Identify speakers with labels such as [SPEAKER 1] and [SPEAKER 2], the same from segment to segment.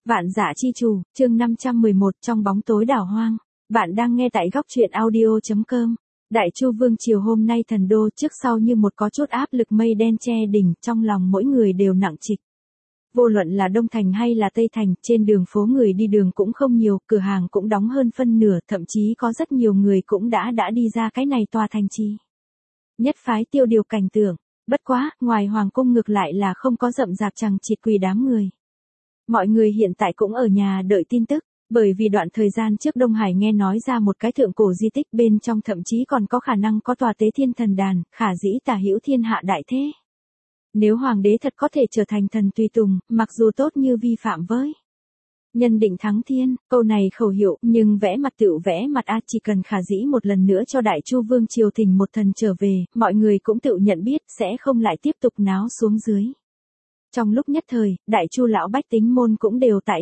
[SPEAKER 1] Vạn Dã Chi Chủ, chương 511 trong bóng tối đảo hoang. Bạn đang nghe tại góc truyện audio.com. Đại Chu Vương triều hôm nay thần đô trước sau như một có chút áp lực mây đen che đỉnh, trong lòng mỗi người đều nặng trịch. Vô luận là Đông Thành hay là Tây Thành, trên đường phố người đi đường cũng không nhiều, cửa hàng cũng đóng hơn phân nửa, thậm chí có rất nhiều người cũng đã đi ra cái này tòa thành trì. Nhất phái tiêu điều cảnh tượng, bất quá, ngoài hoàng cung ngược lại là không có rậm rạp chằng chịt quỳ đám người. Mọi người hiện tại cũng ở nhà đợi tin tức, bởi vì đoạn thời gian trước Đông Hải nghe nói ra một cái thượng cổ di tích bên trong thậm chí còn có khả năng có tòa tế thiên thần đàn, khả dĩ tả hữu thiên hạ đại thế. Nếu hoàng đế thật có thể trở thành thần tùy tùng, mặc dù tốt như vi phạm với nhân định thắng thiên, câu này khẩu hiệu, nhưng vẽ mặt tựu vẽ mặt a, chỉ cần khả dĩ một lần nữa cho Đại Chu Vương triều thỉnh một thần trở về, mọi người cũng tự nhận biết sẽ không lại tiếp tục náo xuống dưới. Trong lúc nhất thời, Đại Chu lão bách tính môn cũng đều tại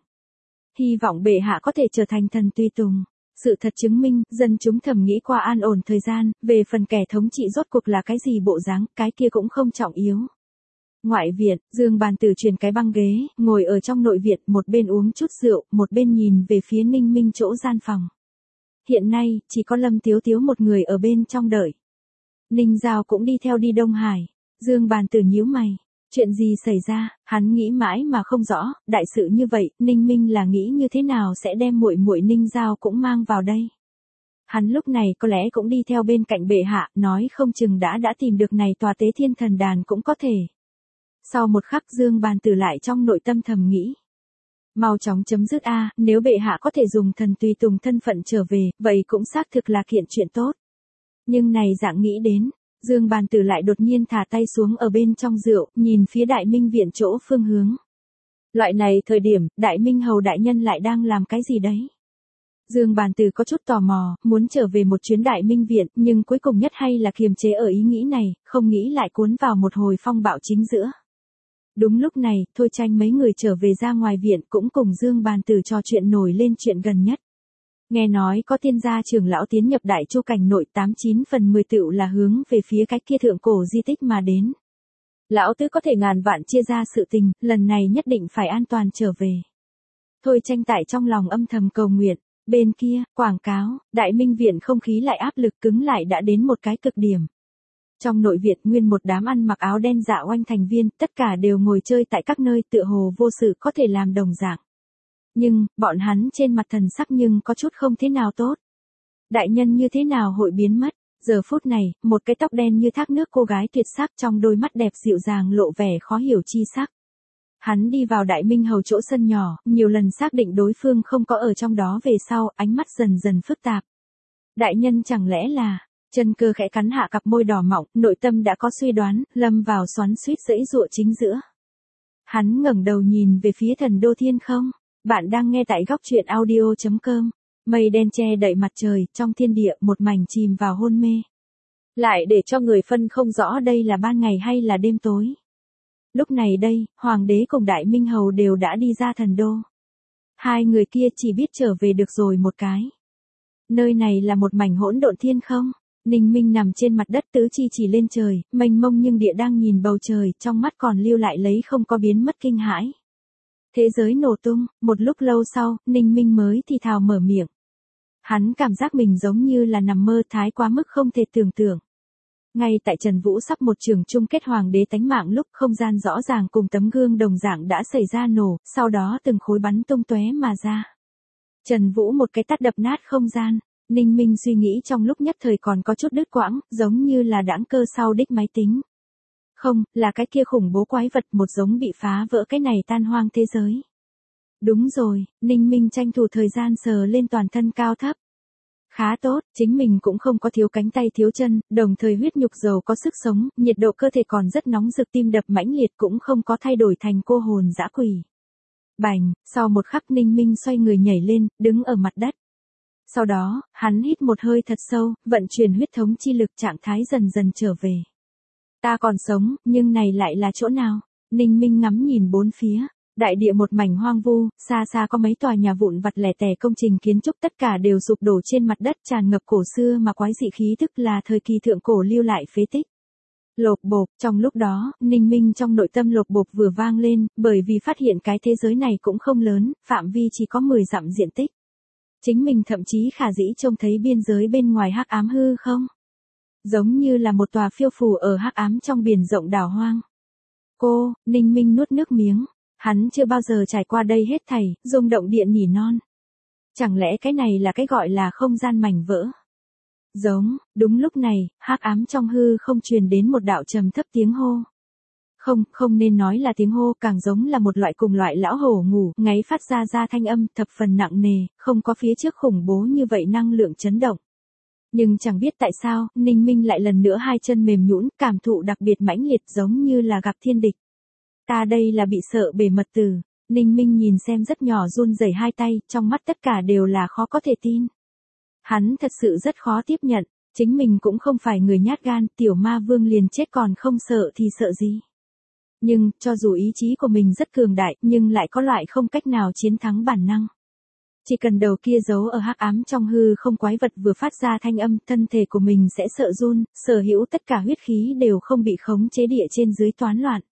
[SPEAKER 1] hy vọng bệ hạ có thể trở thành thần tùy tùng. Sự thật chứng minh, dân chúng thầm nghĩ qua an ổn thời gian, về phần kẻ thống trị rốt cuộc là cái gì bộ dáng, cái kia cũng không trọng yếu. Ngoại viện, Dương Bàn Tử truyền cái băng ghế, ngồi ở trong nội viện, một bên uống chút rượu, một bên nhìn về phía Ninh Minh chỗ gian phòng. Hiện nay, chỉ có Lâm Tiếu Tiếu một người ở bên trong đợi. Ninh Giao cũng đi theo đi Đông Hải. Dương Bàn Tử nhíu mày. Chuyện gì xảy ra, hắn nghĩ mãi mà không rõ, đại sự như vậy, Ninh Minh là nghĩ như thế nào sẽ đem muội muội Ninh Giao cũng mang vào đây. Hắn lúc này có lẽ cũng đi theo bên cạnh bệ hạ, nói không chừng đã tìm được này tòa tế thiên thần đàn cũng có thể. Sau một khắc Dương Bàn Tử lại trong nội tâm thầm nghĩ. Mau chóng chấm dứt a, nếu bệ hạ có thể dùng thần tùy tùng thân phận trở về, vậy cũng xác thực là kiện chuyện tốt. Nhưng này dạng nghĩ đến. Dương Bàn Tử lại đột nhiên thả tay xuống ở bên trong rượu, nhìn phía Đại Minh viện chỗ phương hướng. Loại này thời điểm, Đại Minh hầu đại nhân lại đang làm cái gì đấy? Dương Bàn Tử có chút tò mò, muốn trở về một chuyến Đại Minh viện, nhưng cuối cùng nhất hay là kiềm chế ở ý nghĩ này, không nghĩ lại cuốn vào một hồi phong bạo chính giữa. Đúng lúc này, Thôi Tranh mấy người trở về ra ngoài viện cũng cùng Dương Bàn Tử trò chuyện nổi lên chuyện gần nhất. Nghe nói có tiên gia trưởng lão tiến nhập Đại Chu cảnh nội 89 phần 10 tựu là hướng về phía cái kia thượng cổ di tích mà đến. Lão tứ có thể ngàn vạn chia ra sự tình, lần này nhất định phải an toàn trở về. Thôi Tranh tại trong lòng âm thầm cầu nguyện, bên kia, quảng cáo, Đại Minh viện không khí lại áp lực cứng lại đã đến một cái cực điểm. Trong nội viện nguyên một đám ăn mặc áo đen dạ oanh thành viên, tất cả đều ngồi chơi tại các nơi tựa hồ vô sự có thể làm đồng dạng. Nhưng, bọn hắn trên mặt thần sắc nhưng có chút không thế nào tốt. Đại nhân như thế nào hội biến mất? Giờ phút này, một cái tóc đen như thác nước cô gái tuyệt sắc trong đôi mắt đẹp dịu dàng lộ vẻ khó hiểu chi sắc. Hắn đi vào Đại Minh hầu chỗ sân nhỏ, nhiều lần xác định đối phương không có ở trong đó về sau, ánh mắt dần dần phức tạp. Đại nhân chẳng lẽ là, Chân Cơ khẽ cắn hạ cặp môi đỏ mọng, nội tâm đã có suy đoán, lâm vào xoắn xuýt giãy giụa chính giữa. Hắn ngẩng đầu nhìn về phía thần đô thiên không. Bạn đang nghe tại góc truyện audio.com. Mây đen che đậy mặt trời, trong thiên địa một mảnh chìm vào hôn mê. Lại để cho người phân không rõ đây là ban ngày hay là đêm tối. Lúc này đây, Hoàng đế cùng Đại Minh hầu đều đã đi ra thần đô. Hai người kia chỉ biết trở về được rồi một cái. Nơi này là một mảnh hỗn độn thiên không. Ninh Minh nằm trên mặt đất tứ chi chỉ lên trời, mênh mông nhưng địa đang nhìn bầu trời, trong mắt còn lưu lại lấy không có biến mất kinh hãi. Thế giới nổ tung, một lúc lâu sau, Ninh Minh mới thì thào mở miệng. Hắn cảm giác mình giống như là nằm mơ thái quá mức không thể tưởng tượng. Ngay tại Trần Vũ sắp một trường chung kết hoàng đế tánh mạng lúc không gian rõ ràng cùng tấm gương đồng dạng đã xảy ra nổ, sau đó từng khối bắn tung tóe mà ra. Trần Vũ một cái tát đập nát không gian, Ninh Minh suy nghĩ trong lúc nhất thời còn có chút đứt quãng, giống như là đãng cơ sau đích máy tính. Không, là cái kia khủng bố quái vật một giống bị phá vỡ cái này tan hoang thế giới. Đúng rồi, Ninh Minh tranh thủ thời gian sờ lên toàn thân cao thấp. Khá tốt, chính mình cũng không có thiếu cánh tay thiếu chân, đồng thời huyết nhục giàu có sức sống, nhiệt độ cơ thể còn rất nóng rực, tim đập mãnh liệt cũng không có thay đổi thành cô hồn dã quỷ. Bành, sau một khắc Ninh Minh xoay người nhảy lên, đứng ở mặt đất. Sau đó, hắn hít một hơi thật sâu, vận chuyển huyết thống chi lực, trạng thái dần dần trở về. Ta còn sống, nhưng này lại là chỗ nào? Ninh Minh ngắm nhìn bốn phía, đại địa một mảnh hoang vu, xa xa có mấy tòa nhà vụn vặt lẻ tẻ công trình kiến trúc tất cả đều sụp đổ trên mặt đất tràn ngập cổ xưa mà quái dị khí tức là thời kỳ thượng cổ lưu lại phế tích. Lộp bộp, trong lúc đó, Ninh Minh trong nội tâm lộp bộp vừa vang lên, bởi vì phát hiện cái thế giới này cũng không lớn, phạm vi chỉ có 10 dặm diện tích. Chính mình thậm chí khả dĩ trông thấy biên giới bên ngoài hắc ám hư không? Giống như là một tòa phiêu phù ở hắc ám trong biển rộng đảo hoang. Ninh Minh nuốt nước miếng, hắn chưa bao giờ trải qua đây hết thảy, rung động điện nhỉ non. Chẳng lẽ cái này là cái gọi là không gian mảnh vỡ? Đúng lúc này, hắc ám trong hư không truyền đến một đạo trầm thấp tiếng hô. Không nên nói là tiếng hô, càng giống là một loại cùng loại lão hổ ngủ, ngáy phát ra thanh âm thập phần nặng nề, không có phía trước khủng bố như vậy năng lượng chấn động. Nhưng chẳng biết tại sao, Ninh Minh lại lần nữa hai chân mềm nhũn, cảm thụ đặc biệt mãnh liệt giống như là gặp thiên địch. Ta đây là bị sợ bề mật từ. Ninh Minh nhìn xem rất nhỏ run rẩy hai tay, trong mắt tất cả đều là khó có thể tin. Hắn thật sự rất khó tiếp nhận, chính mình cũng không phải người nhát gan, tiểu ma vương liền chết còn không sợ thì sợ gì. Nhưng, cho dù ý chí của mình rất cường đại, nhưng lại có loại không cách nào chiến thắng bản năng. Chỉ cần đầu kia giấu ở hắc ám trong hư không quái vật vừa phát ra thanh âm, thân thể của mình sẽ sợ run, sở hữu tất cả huyết khí đều không bị khống chế địa trên dưới toán loạn.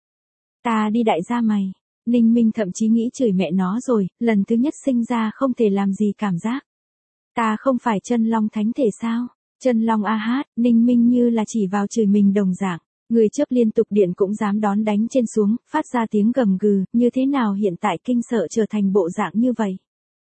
[SPEAKER 1] Ta đi đại gia mày. Ninh Minh thậm chí nghĩ chửi mẹ nó rồi, lần thứ nhất sinh ra không thể làm gì cảm giác. Ta không phải chân long thánh thể sao? Chân long a hát, Ninh Minh như là chỉ vào chửi mình đồng dạng. Người chớp liên tục điện cũng dám đón đánh trên xuống, phát ra tiếng gầm gừ, như thế nào hiện tại kinh sợ trở thành bộ dạng như vậy.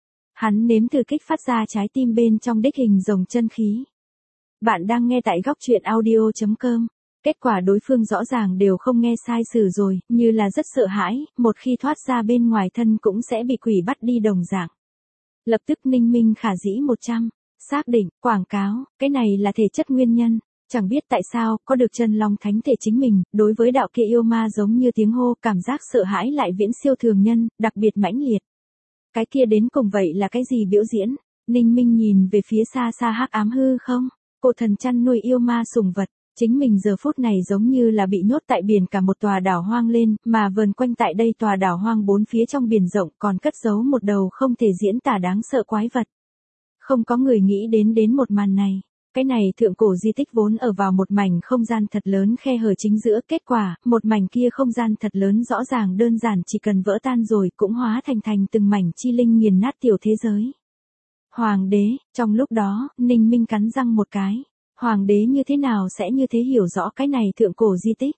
[SPEAKER 1] Hắn nếm thử kích phát ra trái tim bên trong đích hình rồng chân khí. Bạn đang nghe tại góc truyện audio.com. Kết quả đối phương rõ ràng đều không nghe sai sử rồi, như là rất sợ hãi, một khi thoát ra bên ngoài thân cũng sẽ bị quỷ bắt đi đồng dạng. Lập tức Ninh Minh khả dĩ 100, xác định, quảng cáo, cái này là thể chất nguyên nhân. Chẳng biết tại sao, có được chân long thánh thể chính mình, đối với đạo kia yêu ma giống như tiếng hô, cảm giác sợ hãi lại viễn siêu thường nhân, đặc biệt mãnh liệt. Cái kia đến cùng vậy là cái gì biểu diễn? Ninh Minh nhìn về phía xa xa hắc ám hư không? Cổ thần chăn nuôi yêu ma sùng vật, chính mình giờ phút này giống như là bị nhốt tại biển cả một tòa đảo hoang lên, mà vờn quanh tại đây tòa đảo hoang bốn phía trong biển rộng còn cất giấu một đầu không thể diễn tả đáng sợ quái vật. Không có người nghĩ đến một màn này. Cái này thượng cổ di tích vốn ở vào một mảnh không gian thật lớn khe hở chính giữa, kết quả, một mảnh kia không gian thật lớn rõ ràng đơn giản chỉ cần vỡ tan rồi cũng hóa thành từng mảnh chi linh nghiền nát tiểu thế giới. Hoàng đế, trong lúc đó, Ninh Minh cắn răng một cái. Hoàng đế như thế nào sẽ như thế hiểu rõ cái này thượng cổ di tích?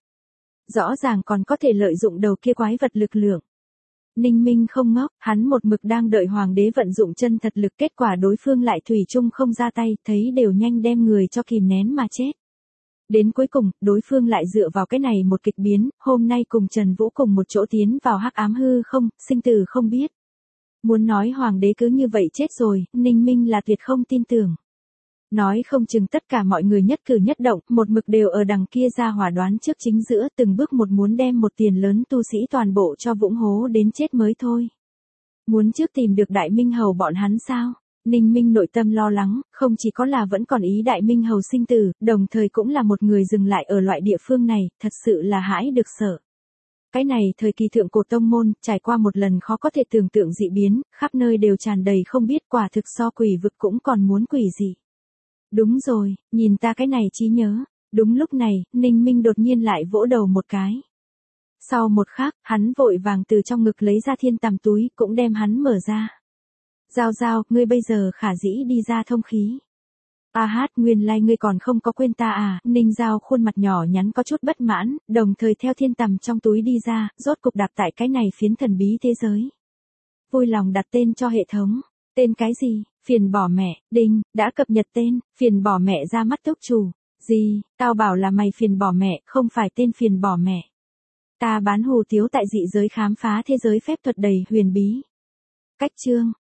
[SPEAKER 1] Rõ ràng còn có thể lợi dụng đầu kia quái vật lực lượng. Ninh Minh không ngốc, hắn một mực đang đợi hoàng đế vận dụng chân thật lực, kết quả đối phương lại thủy chung không ra tay, thấy đều nhanh đem người cho kìm nén mà chết. Đến cuối cùng, đối phương lại dựa vào cái này một kịch biến, hôm nay cùng Trần Vũ cùng một chỗ tiến vào hắc ám hư không, sinh tử không biết. Muốn nói hoàng đế cứ như vậy chết rồi, Ninh Minh là tuyệt không tin tưởng. Nói không chừng tất cả mọi người nhất cử nhất động, một mực đều ở đằng kia ra hỏa đoán trước chính giữa, từng bước một muốn đem một tiền lớn tu sĩ toàn bộ cho vũng hố đến chết mới thôi. Muốn trước tìm được Đại Minh Hầu bọn hắn sao? Ninh Minh nội tâm lo lắng, không chỉ có là vẫn còn ý Đại Minh Hầu sinh tử, đồng thời cũng là một người dừng lại ở loại địa phương này, thật sự là hãi được sợ. Cái này thời kỳ thượng cổ tông môn, trải qua một lần khó có thể tưởng tượng dị biến, khắp nơi đều tràn đầy không biết, quả thực so quỷ vực cũng còn muốn quỷ gì. Đúng rồi, nhìn ta cái này trí nhớ. Đúng lúc này, Ninh Minh đột nhiên lại vỗ đầu một cái. Sau một khắc, hắn vội vàng từ trong ngực lấy ra thiên tàm túi, cũng đem hắn mở ra. Giao, ngươi bây giờ khả dĩ đi ra thông khí. A hát, nguyên lai ngươi còn không có quên ta à? Ninh Giao khuôn mặt nhỏ nhắn có chút bất mãn, đồng thời theo thiên tầm trong túi đi ra, rốt cục đạp tại cái này phiến thần bí thế giới. Vui lòng đặt tên cho hệ thống. Tên cái gì? Phiền bỏ mẹ, đinh, đã cập nhật tên, phiền bỏ mẹ ra mắt túc chủ. Gì, tao bảo là mày phiền bỏ mẹ, không phải tên phiền bỏ mẹ. Ta bán hù tiếu tại dị giới khám phá thế giới phép thuật đầy huyền bí. Cách chương.